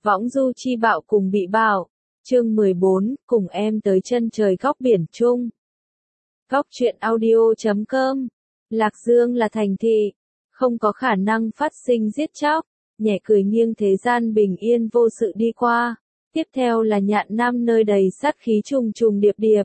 Võng du chi bạo cùng bị bạo. Chương 14, cùng em tới chân trời góc biển chung. Góc truyện audio.com. Lạc Dương là thành thị, không có khả năng phát sinh giết chóc, nhẹ cười nghiêng thế gian bình yên vô sự đi qua. Tiếp theo là Nhạn Nam nơi đầy sát khí trùng trùng điệp điệp.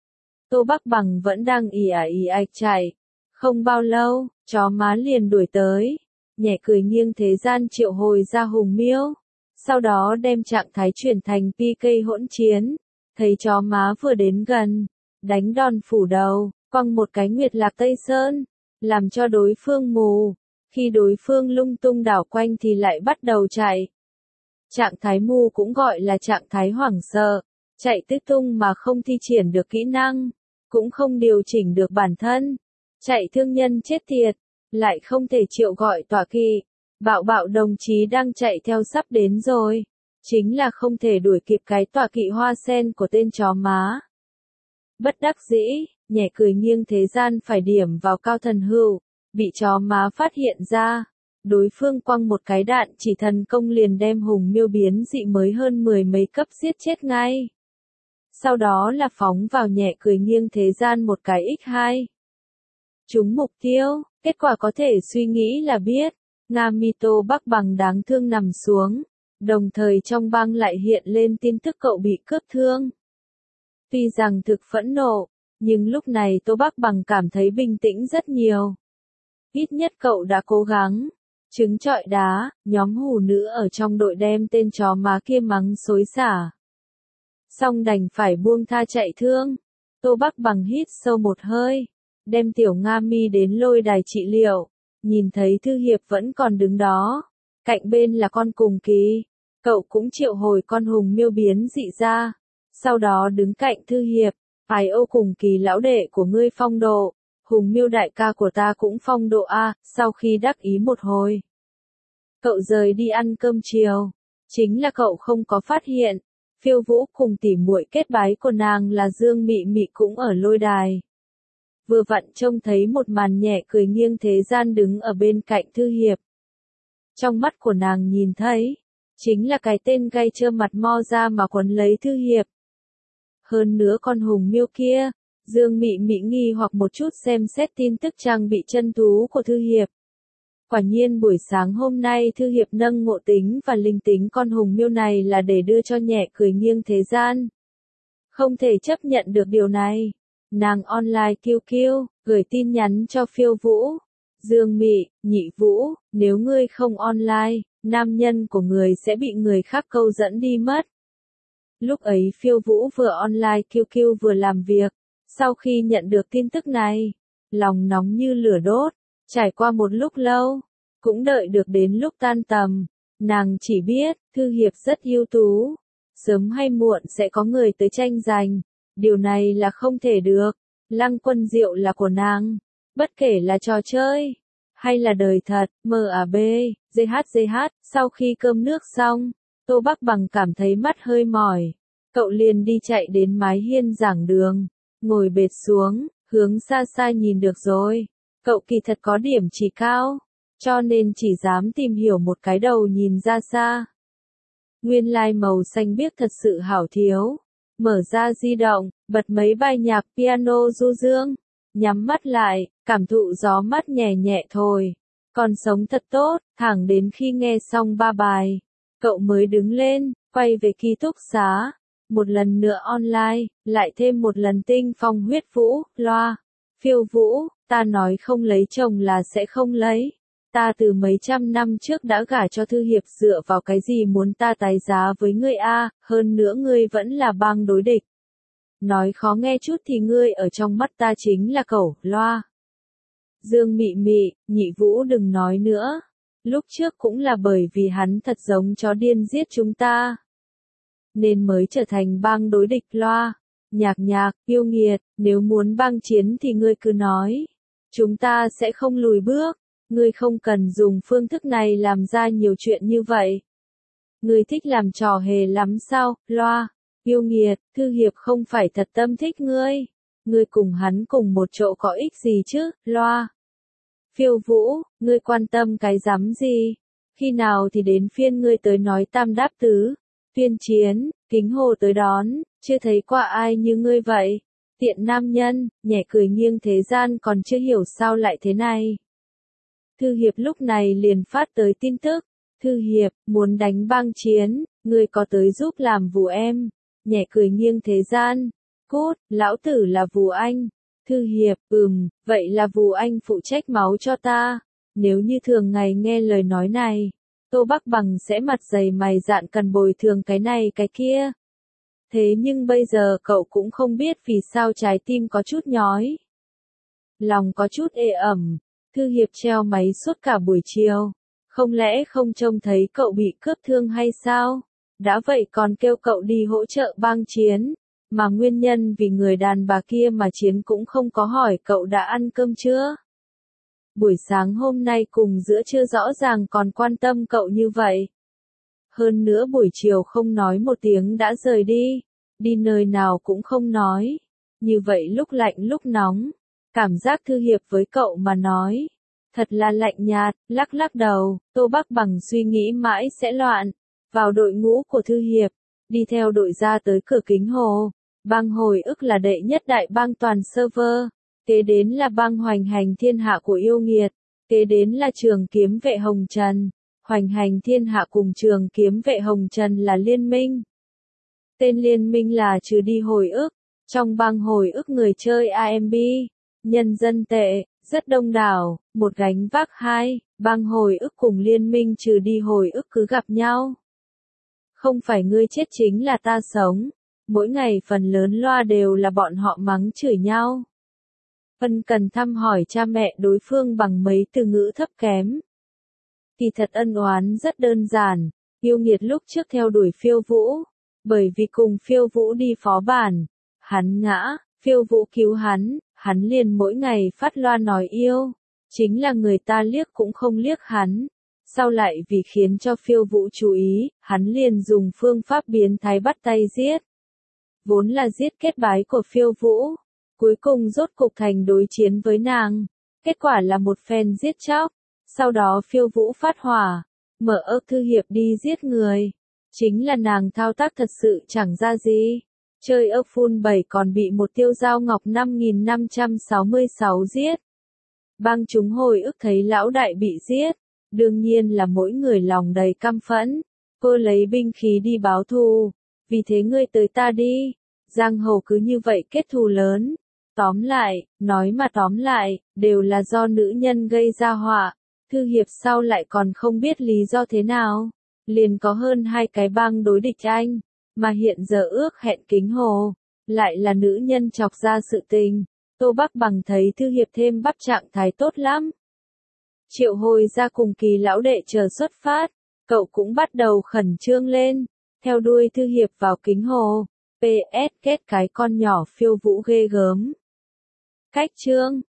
Tô Bắc Bằng vẫn đang ì ạch chạy. Không bao lâu, chó má liền đuổi tới. Nhẹ cười nghiêng thế gian triệu hồi ra Hùng Miêu. Sau đó đem trạng thái chuyển thành PK hỗn chiến. Thấy chó má vừa đến gần, đánh đòn phủ đầu, quăng một cái Nguyệt Lạc Tây Sơn, làm cho đối phương mù. Khi đối phương lung tung đảo quanh thì lại bắt đầu chạy. Trạng thái mù cũng gọi là trạng thái hoảng sợ, chạy tứ tung mà không thi triển được kỹ năng, cũng không điều chỉnh được bản thân, chạy thương nhân chết tiệt, lại không thể triệu gọi tọa kỵ. Bạo bạo đồng chí đang chạy theo sắp đến rồi, chính là không thể đuổi kịp cái tọa kỵ hoa sen của tên chó má. Bất đắc dĩ, nhẹ cười nghiêng thế gian phải điểm vào Cao Thần Hữu, bị chó má phát hiện ra. Đối phương quăng một cái đạn chỉ thần công liền đem Hùng Miêu biến dị mới hơn 10 mấy cấp giết chết ngay. Sau đó là phóng vào nhẹ cười nghiêng thế gian một cái x2. Trúng mục tiêu, kết quả có thể suy nghĩ là biết. Nga Mi Tô Bắc Bằng đáng thương nằm xuống, đồng thời trong băng lại hiện lên tin tức cậu bị cướp thương. Tuy rằng thực phẫn nộ, nhưng lúc này Tô Bắc Bằng cảm thấy bình tĩnh rất nhiều. Ít nhất cậu đã cố gắng. Trứng trọi đá, nhóm hù nữ ở trong đội đem tên chó má kia mắng xối xả. Xong đành phải buông tha chạy thương. Tô Bắc Bằng hít sâu một hơi, đem tiểu Nga Mi đến lôi đài trị liệu. Nhìn thấy Thư Hiệp vẫn còn đứng đó, cạnh bên là con Cùng Kỳ, cậu cũng triệu hồi con Hùng Miêu biến dị ra, sau đó đứng cạnh Thư Hiệp, ai ô Cùng Kỳ lão đệ của ngươi phong độ, Hùng Miêu đại ca của ta cũng phong độ a. Sau khi đắc ý một hồi, cậu rời đi ăn cơm chiều, chính là cậu không có phát hiện, Phiêu Vũ cùng tỉ muội kết bái của nàng là Dương Mị Mị cũng ở lôi đài. Vừa vặn trông thấy một màn nhẹ cười nghiêng thế gian đứng ở bên cạnh Thư Hiệp. Trong mắt của nàng nhìn thấy, chính là cái tên gay trơ mặt mo ra mà quấn lấy Thư Hiệp. Hơn nữa con Hùng Miêu kia, Dương Mị Mị nghi hoặc một chút xem xét tin tức trang bị chân thú của Thư Hiệp. Quả nhiên buổi sáng hôm nay Thư Hiệp nâng ngộ tính và linh tính con Hùng Miêu này là để đưa cho nhẹ cười nghiêng thế gian. Không thể chấp nhận được điều này. Nàng online QQ, gửi tin nhắn cho Phiêu Vũ. Dương Mị, Nhị Vũ, nếu ngươi không online, nam nhân của người sẽ bị người khác câu dẫn đi mất. Lúc ấy Phiêu Vũ vừa online QQ vừa làm việc. Sau khi nhận được tin tức này, lòng nóng như lửa đốt. Trải qua một lúc lâu, cũng đợi được đến lúc tan tầm. Nàng chỉ biết, Thư Hiệp rất ưu tú. Sớm hay muộn sẽ có người tới tranh giành. Điều này là không thể được. Lăng Quân Diệu là của nàng. Bất kể là trò chơi, hay là đời thật, MAB, GHGH. Sau khi cơm nước xong, Tô Bắc Bằng cảm thấy mắt hơi mỏi. Cậu liền đi chạy đến mái hiên giảng đường. Ngồi bệt xuống, hướng xa xa nhìn được rồi. Cậu kỳ thật có điểm chỉ cao, cho nên chỉ dám tìm hiểu một cái đầu nhìn ra xa. Nguyên lai màu xanh biếc thật sự hảo thiếu. Mở ra di động, bật mấy bài nhạc piano du dương, nhắm mắt lại, cảm thụ gió mát nhẹ nhẹ thôi. Còn sống thật tốt, thẳng đến khi nghe xong 3 bài, cậu mới đứng lên, quay về ký túc xá. Một lần nữa online, lại thêm một lần tinh phong huyết vũ, loa. Phiêu Vũ, ta nói không lấy chồng là sẽ không lấy. Ta từ mấy trăm năm trước đã gả cho Thư Hiệp, dựa vào cái gì muốn ta tái giá với ngươi a? Hơn nữa ngươi vẫn là bang đối địch. Nói khó nghe chút thì ngươi ở trong mắt ta chính là cẩu, loa. Dương Mị Mị, Nhị Vũ đừng nói nữa. Lúc trước cũng là bởi vì hắn thật giống chó điên giết chúng ta, nên mới trở thành bang đối địch, loa. Nhạc, yêu nghiệt, nếu muốn bang chiến thì ngươi cứ nói. Chúng ta sẽ không lùi bước. Ngươi không cần dùng phương thức này làm ra nhiều chuyện như vậy. Ngươi thích làm trò hề lắm sao, loa. Yêu nghiệt, Thư Hiệp không phải thật tâm thích ngươi. Ngươi cùng hắn cùng một chỗ có ích gì chứ, loa. Phiêu Vũ, ngươi quan tâm cái rắm gì? Khi nào thì đến phiên ngươi tới nói tam đáp tứ, tuyên chiến, Kính Hồ tới đón, chưa thấy qua ai như ngươi vậy. Tiện nam nhân, nhẹ cười nghiêng thế gian còn chưa hiểu sao lại thế này. Thư Hiệp lúc này liền phát tới tin tức. Thư Hiệp, muốn đánh bang chiến, ngươi có tới giúp làm vù em. Nhẹ cười nghiêng thế gian. Cút, lão tử là vù anh. Thư Hiệp, vậy là vù anh phụ trách máu cho ta. Nếu như thường ngày nghe lời nói này, Tô Bắc Bằng sẽ mặt dày mày dạn cần bồi thường cái này cái kia. Thế nhưng bây giờ cậu cũng không biết vì sao trái tim có chút nhói. Lòng có chút ê ẩm. Thư Hiệp treo máy suốt cả buổi chiều. Không lẽ không trông thấy cậu bị cướp thương hay sao? Đã vậy còn kêu cậu đi hỗ trợ bang chiến. Mà nguyên nhân vì người đàn bà kia mà chiến cũng không có hỏi cậu đã ăn cơm chưa? Buổi sáng hôm nay cùng giữa trưa rõ ràng còn quan tâm cậu như vậy. Hơn nữa buổi chiều không nói một tiếng đã rời đi. Đi nơi nào cũng không nói. Như vậy lúc lạnh lúc nóng. Cảm giác Thư Hiệp với cậu mà nói. Thật là lạnh nhạt, lắc lắc đầu, Tô Bắc Bằng suy nghĩ mãi sẽ loạn. Vào đội ngũ của Thư Hiệp. Đi theo đội ra tới cửa Kính Hồ. Bang Hồi Ức là đệ nhất đại bang toàn server. Kế đến là bang hoành hành thiên hạ của yêu nghiệt. Kế đến là trường kiếm vệ Hồng Trần. Hoành hành thiên hạ cùng trường kiếm vệ Hồng Trần là liên minh. Tên liên minh là trừ đi Hồi Ức. Trong bang Hồi Ức người chơi AMB. Nhân dân tệ, rất đông đảo, một gánh vác hai. Bang Hồi Ức cùng liên minh trừ đi Hồi Ức cứ gặp nhau. Không phải ngươi chết chính là ta sống. Mỗi ngày phần lớn loa đều là bọn họ mắng chửi nhau. Ân cần thăm hỏi cha mẹ đối phương bằng mấy từ ngữ thấp kém. Kỳ thật ân oán rất đơn giản, yêu nghiệt lúc trước theo đuổi Phiêu Vũ, bởi vì cùng Phiêu Vũ đi phó bản, hắn ngã, Phiêu Vũ cứu hắn liền mỗi ngày phát loa nói yêu, chính là người ta liếc cũng không liếc hắn. Sau lại vì khiến cho Phiêu Vũ chú ý, hắn liền dùng phương pháp biến thái bắt tay giết. Vốn là giết kết bái của Phiêu Vũ. Cuối cùng rốt cục thành đối chiến với nàng. Kết quả là một phen giết chóc. Sau đó Phiêu Vũ phát hỏa. Mở ấp Thư Hiệp đi giết người. Chính là nàng thao tác thật sự chẳng ra gì. Chơi ấp full 7 còn bị một tiêu giao ngọc 5566 giết. Bang chúng Hồi Ức thấy lão đại bị giết. Đương nhiên là mỗi người lòng đầy căm phẫn. Cô lấy binh khí đi báo thù. Vì thế ngươi tới ta đi. Giang hồ cứ như vậy kết thù lớn. Tóm lại, tóm lại, đều là do nữ nhân gây ra họa. Thư Hiệp sau lại còn không biết lý do thế nào. Liền có hơn 2 cái bang đối địch anh. Mà hiện giờ ước hẹn Kính Hồ. Lại là nữ nhân chọc ra sự tình. Tô Bắc Bằng thấy Thư Hiệp thêm bắp trạng thái tốt lắm. Triệu hồi ra cùng Kỳ lão đệ chờ xuất phát. Cậu cũng bắt đầu khẩn trương lên. Theo đuôi Thư Hiệp vào Kính Hồ. PS kết cái con nhỏ Phiêu Vũ ghê gớm. Cách chương